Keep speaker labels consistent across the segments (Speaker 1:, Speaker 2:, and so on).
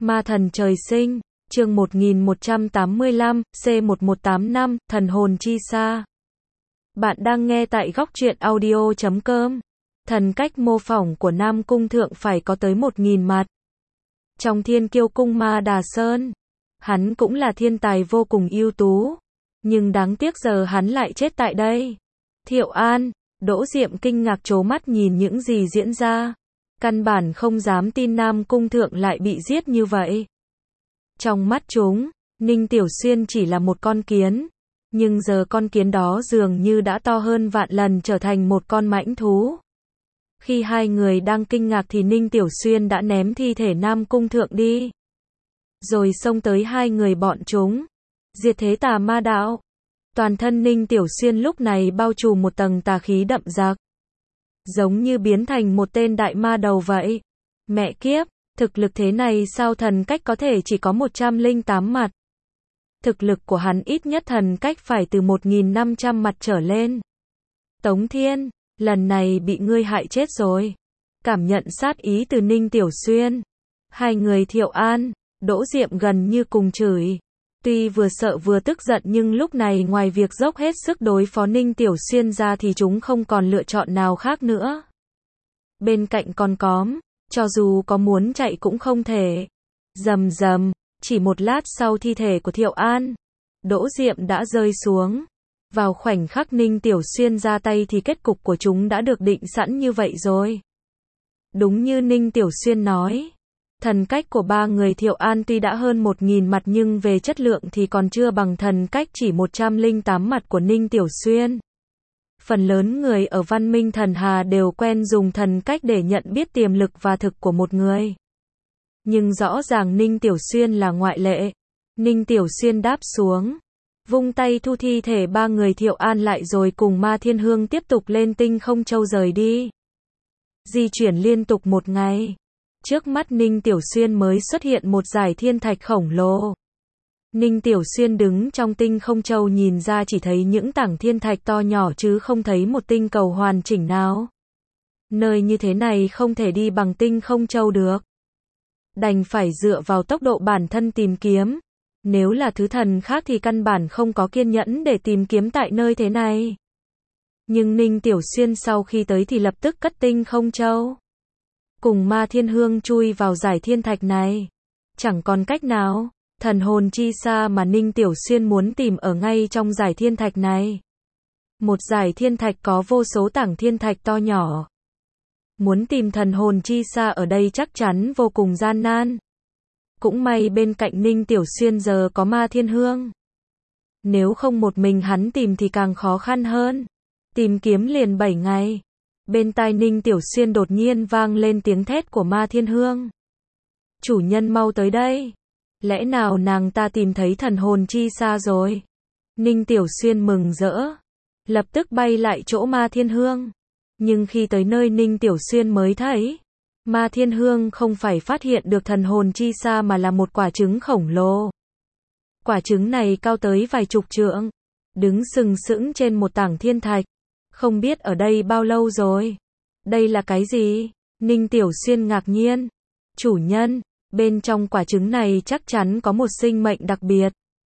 Speaker 1: Ma thần trời sinh, chương 1185, C1185, thần hồn chi sa. Bạn đang nghe tại góc truyện audio.com. Thần cách mô phỏng của Nam Cung Thượng phải có tới 1000 mặt. Trong Thiên Kiêu Cung Ma Đà Sơn, hắn cũng là thiên tài vô cùng ưu tú, nhưng đáng tiếc giờ hắn lại chết tại đây. Thiệu An, Đỗ Diệm kinh ngạc trố mắt nhìn những gì diễn ra. Căn bản không dám tin Nam Cung Thượng lại bị giết như vậy. Trong mắt chúng, Ninh Tiểu Xuyên chỉ là một con kiến, nhưng giờ con kiến đó dường như đã to hơn vạn lần, trở thành một con mãnh thú. Khi hai người đang kinh ngạc thì Ninh Tiểu Xuyên đã ném thi thể Nam Cung Thượng đi, rồi xông tới hai người bọn chúng. Diệt thế tà ma đạo. Toàn thân Ninh Tiểu Xuyên lúc này bao trùm một tầng tà khí đậm đặc, giống như biến thành một tên đại ma đầu vậy. Mẹ kiếp, thực lực thế này sao thần cách có thể chỉ có 108 mặt? Thực lực của hắn ít nhất thần cách phải từ 1500 mặt trở lên. Tống Thiên, lần này bị ngươi hại chết rồi. Cảm nhận sát ý từ Ninh Tiểu Xuyên, hai người Thiệu An, Đỗ Diệm gần như cùng chửi. Tuy vừa sợ vừa tức giận nhưng lúc này ngoài việc dốc hết sức đối phó Ninh Tiểu Xuyên ra thì chúng không còn lựa chọn nào khác nữa. Bên cạnh còn cóm, cho dù có muốn chạy cũng không thể. Rầm rầm, chỉ một lát sau thi thể của Thiệu An, Đỗ Diệm đã rơi xuống. Vào khoảnh khắc Ninh Tiểu Xuyên ra tay thì kết cục của chúng đã được định sẵn như vậy rồi. Đúng như Ninh Tiểu Xuyên nói, thần cách của ba người Thiệu An tuy đã hơn 1000 mặt nhưng về chất lượng thì còn chưa bằng thần cách chỉ 108 mặt của Ninh Tiểu Xuyên. Phần lớn người ở Văn Minh Thần Hà đều quen dùng thần cách để nhận biết tiềm lực và thực của một người. Nhưng rõ ràng Ninh Tiểu Xuyên là ngoại lệ. Ninh Tiểu Xuyên đáp xuống, vung tay thu thi thể ba người Thiệu An lại rồi cùng Ma Thiên Hương tiếp tục lên Tinh Không Châu rời đi. Di chuyển liên tục một ngày, trước mắt Ninh Tiểu Xuyên mới xuất hiện một dải thiên thạch khổng lồ. Ninh Tiểu Xuyên đứng trong Tinh Không Châu nhìn ra chỉ thấy những tảng thiên thạch to nhỏ chứ không thấy một tinh cầu hoàn chỉnh nào. Nơi như thế này không thể đi bằng Tinh Không Châu được, đành phải dựa vào tốc độ bản thân tìm kiếm. Nếu là thứ thần khác thì căn bản không có kiên nhẫn để tìm kiếm tại nơi thế này. Nhưng Ninh Tiểu Xuyên sau khi tới thì lập tức cất Tinh Không Châu, cùng Ma Thiên Hương chui vào dải thiên thạch này. Chẳng còn cách nào, thần hồn chi sa mà Ninh Tiểu Xuyên muốn tìm ở ngay trong dải thiên thạch này. Một dải thiên thạch có vô số tảng thiên thạch to nhỏ. Muốn tìm thần hồn chi sa ở đây chắc chắn vô cùng gian nan. Cũng may bên cạnh Ninh Tiểu Xuyên giờ có Ma Thiên Hương. Nếu không một mình hắn tìm thì càng khó khăn hơn. Tìm kiếm liền 7 ngày. Bên tai Ninh Tiểu Xuyên đột nhiên vang lên tiếng thét của Ma Thiên Hương. Chủ nhân mau tới đây. Lẽ nào nàng ta tìm thấy thần hồn chi sa rồi? Ninh Tiểu Xuyên mừng rỡ, lập tức bay lại chỗ Ma Thiên Hương. Nhưng khi tới nơi Ninh Tiểu Xuyên mới thấy, Ma Thiên Hương không phải phát hiện được thần hồn chi sa mà là một quả trứng khổng lồ. Quả trứng này cao tới vài chục trượng, đứng sừng sững trên một tảng thiên thạch. Không biết ở đây bao lâu rồi. Đây là cái gì? Ninh Tiểu Xuyên ngạc nhiên. Chủ nhân, bên trong quả trứng này chắc chắn có một sinh mệnh đặc biệt.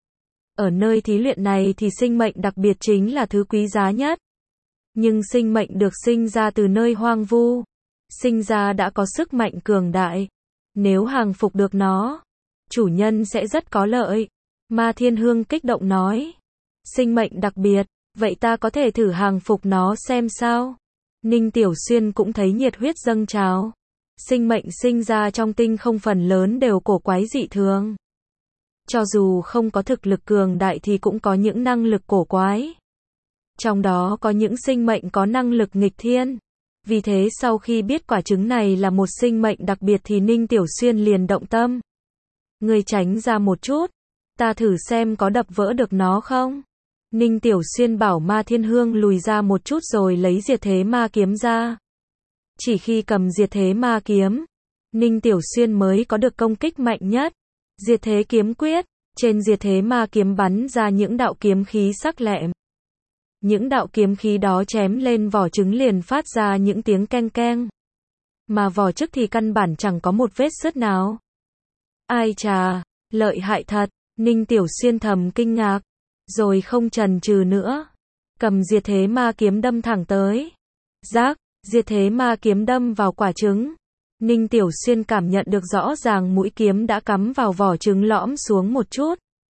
Speaker 1: Ở nơi thí luyện này thì sinh mệnh đặc biệt chính là thứ quý giá nhất. Nhưng sinh mệnh được sinh ra từ nơi hoang vu, sinh ra đã có sức mạnh cường đại. Nếu hàng phục được nó, chủ nhân sẽ rất có lợi. Ma Thiên Hương kích động nói. Sinh mệnh đặc biệt, vậy ta có thể thử hàng phục nó xem sao? Ninh Tiểu Xuyên cũng thấy nhiệt huyết dâng trào. Sinh mệnh sinh ra trong tinh không phần lớn đều cổ quái dị thường. Cho dù không có thực lực cường đại thì cũng có những năng lực cổ quái. Trong đó có những sinh mệnh có năng lực nghịch thiên. Vì thế sau khi biết quả trứng này là một sinh mệnh đặc biệt thì Ninh Tiểu Xuyên liền động tâm. Ngươi tránh ra một chút, ta thử xem có đập vỡ được nó không? Ninh Tiểu Xuyên bảo Ma Thiên Hương lùi ra một chút rồi lấy diệt thế ma kiếm ra. Chỉ khi cầm diệt thế ma kiếm, Ninh Tiểu Xuyên mới có được công kích mạnh nhất. Diệt thế kiếm quyết, trên diệt thế ma kiếm bắn ra những đạo kiếm khí sắc lẹm. Những đạo kiếm khí đó chém lên vỏ trứng liền phát ra những tiếng keng keng. Mà vỏ trứng thì căn bản chẳng có một vết xước nào. Ai chà, lợi hại thật, Ninh Tiểu Xuyên thầm kinh ngạc, rồi không chần chừ nữa, cầm diệt thế ma kiếm đâm thẳng tới. Rác, diệt thế ma kiếm đâm vào quả trứng. Ninh Tiểu Xuyên cảm nhận được rõ ràng mũi kiếm đã cắm vào vỏ trứng lõm xuống một chút.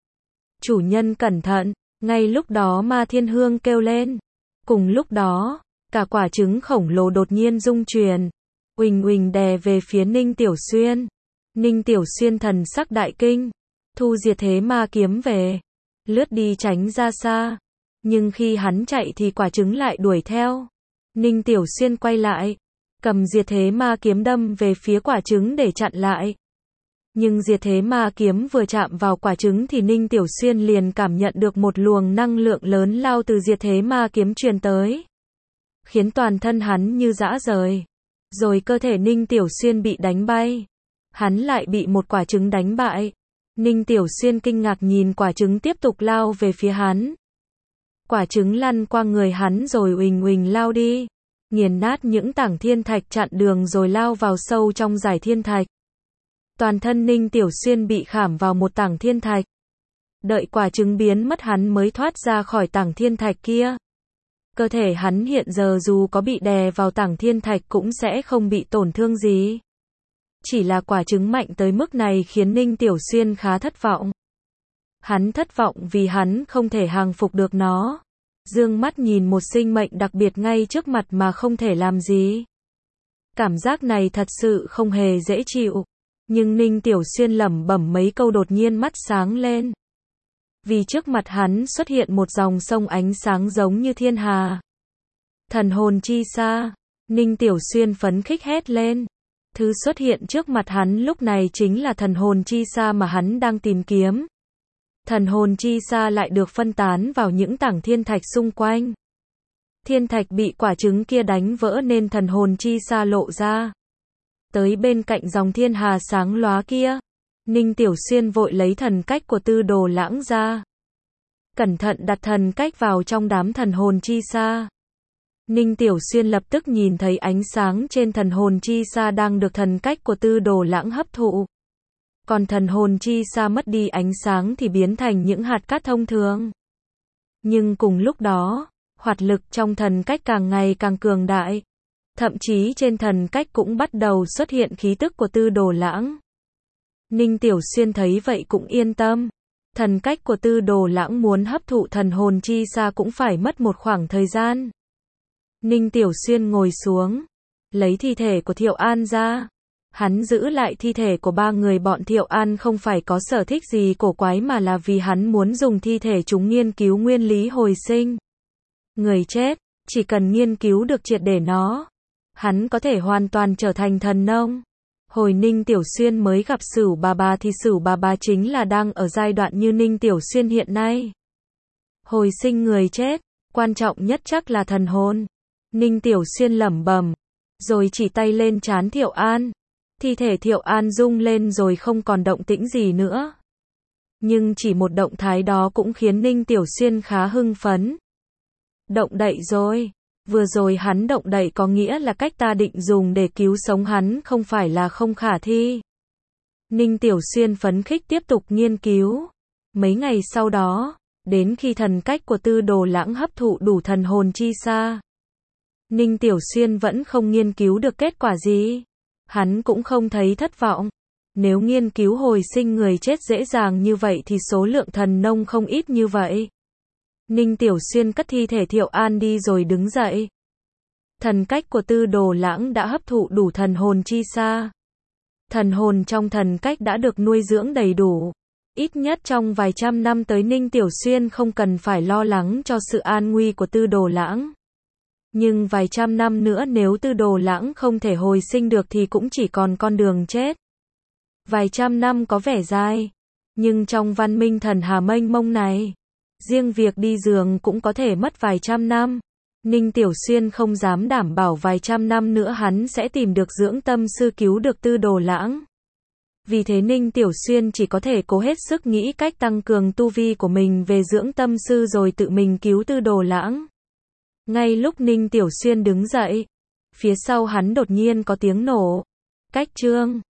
Speaker 1: Chủ nhân cẩn thận, ngay lúc đó Ma Thiên Hương kêu lên. Cùng lúc đó, cả quả trứng khổng lồ đột nhiên rung chuyển, uỳnh uỳnh đè về phía Ninh Tiểu Xuyên. Ninh Tiểu Xuyên thần sắc đại kinh, thu diệt thế ma kiếm về, lướt đi tránh ra xa. Nhưng khi hắn chạy thì quả trứng lại đuổi theo. Ninh Tiểu Xuyên quay lại, cầm diệt thế ma kiếm đâm về phía quả trứng để chặn lại. Nhưng diệt thế ma kiếm vừa chạm vào quả trứng thì Ninh Tiểu Xuyên liền cảm nhận được một luồng năng lượng lớn lao từ diệt thế ma kiếm truyền tới, khiến toàn thân hắn như rã rời. Rồi cơ thể Ninh Tiểu Xuyên bị đánh bay. Hắn lại bị một quả trứng đánh bại. Ninh Tiểu Xuyên kinh ngạc nhìn quả trứng tiếp tục lao về phía hắn. Quả trứng lăn qua người hắn rồi uỳnh uỳnh lao đi, nghiền nát những tảng thiên thạch chặn đường rồi lao vào sâu trong dải thiên thạch. Toàn thân Ninh Tiểu Xuyên bị khảm vào một tảng thiên thạch. Đợi quả trứng biến mất hắn mới thoát ra khỏi tảng thiên thạch kia. Cơ thể hắn hiện giờ dù có bị đè vào tảng thiên thạch cũng sẽ không bị tổn thương gì. Chỉ là quả trứng mạnh tới mức này khiến Ninh Tiểu Xuyên khá thất vọng. Hắn thất vọng vì hắn không thể hàng phục được nó. Dương mắt nhìn một sinh mệnh đặc biệt ngay trước mặt mà không thể làm gì. Cảm giác này thật sự không hề dễ chịu. Nhưng Ninh Tiểu Xuyên lẩm bẩm mấy câu đột nhiên mắt sáng lên. Vì trước mặt hắn xuất hiện một dòng sông ánh sáng giống như thiên hà. Thần hồn chi sa. Ninh Tiểu Xuyên phấn khích hét lên. Thứ xuất hiện trước mặt hắn lúc này chính là thần hồn chi sa mà hắn đang tìm kiếm. Thần hồn chi sa lại được phân tán vào những tảng thiên thạch xung quanh. Thiên thạch bị quả trứng kia đánh vỡ nên thần hồn chi sa lộ ra. Tới bên cạnh dòng thiên hà sáng lóa kia, Ninh Tiểu Xuyên vội lấy thần cách của Tư Đồ Lãng ra. Cẩn thận đặt thần cách vào trong đám thần hồn chi sa. Ninh Tiểu Xuyên lập tức nhìn thấy ánh sáng trên thần hồn chi sa đang được thần cách của Tư Đồ Lãng hấp thụ. Còn thần hồn chi sa mất đi ánh sáng thì biến thành những hạt cát thông thường. Nhưng cùng lúc đó, hoạt lực trong thần cách càng ngày càng cường đại. Thậm chí trên thần cách cũng bắt đầu xuất hiện khí tức của Tư Đồ Lãng. Ninh Tiểu Xuyên thấy vậy cũng yên tâm. Thần cách của Tư Đồ Lãng muốn hấp thụ thần hồn chi sa cũng phải mất một khoảng thời gian. Ninh Tiểu Xuyên ngồi xuống, lấy thi thể của Thiệu An ra. Hắn giữ lại thi thể của ba người bọn Thiệu An không phải có sở thích gì cổ quái mà là vì hắn muốn dùng thi thể chúng nghiên cứu nguyên lý hồi sinh. Người chết, chỉ cần nghiên cứu được triệt để nó, hắn có thể hoàn toàn trở thành thần nông. Hồi Ninh Tiểu Xuyên mới gặp Sửu Bà thì Sửu Bà chính là đang ở giai đoạn như Ninh Tiểu Xuyên hiện nay. Hồi sinh người chết, quan trọng nhất chắc là thần hồn. Ninh Tiểu Xuyên lẩm bẩm, rồi chỉ tay lên trán Thiệu An. Thi thể Thiệu An rung lên rồi không còn động tĩnh gì nữa. Nhưng chỉ một động thái đó cũng khiến Ninh Tiểu Xuyên khá hưng phấn. Động đậy rồi. Vừa rồi hắn động đậy có nghĩa là cách ta định dùng để cứu sống hắn không phải là không khả thi. Ninh Tiểu Xuyên phấn khích tiếp tục nghiên cứu. Mấy ngày sau đó, đến khi thần cách của Tư Đồ Lãng hấp thụ đủ thần hồn chi sa, Ninh Tiểu Xuyên vẫn không nghiên cứu được kết quả gì. Hắn cũng không thấy thất vọng. Nếu nghiên cứu hồi sinh người chết dễ dàng như vậy thì số lượng thần nông không ít như vậy. Ninh Tiểu Xuyên cất thi thể Thiệu An đi rồi đứng dậy. Thần cách của Tư Đồ Lãng đã hấp thụ đủ thần hồn chi sa. Thần hồn trong thần cách đã được nuôi dưỡng đầy đủ. Ít nhất trong vài trăm năm tới Ninh Tiểu Xuyên không cần phải lo lắng cho sự an nguy của Tư Đồ Lãng. Nhưng vài trăm năm nữa nếu Tư Đồ Lãng không thể hồi sinh được thì cũng chỉ còn con đường chết. Vài trăm năm có vẻ dài, nhưng trong văn minh thần hà mênh mông này, riêng việc đi giường cũng có thể mất vài trăm năm. Ninh Tiểu Xuyên không dám đảm bảo vài trăm năm nữa hắn sẽ tìm được dưỡng tâm sư cứu được Tư Đồ Lãng. Vì thế Ninh Tiểu Xuyên chỉ có thể cố hết sức nghĩ cách tăng cường tu vi của mình về dưỡng tâm sư rồi tự mình cứu Tư Đồ Lãng. Ngay lúc Ninh Tiểu Xuyên đứng dậy, phía sau hắn đột nhiên có tiếng nổ. Cách chương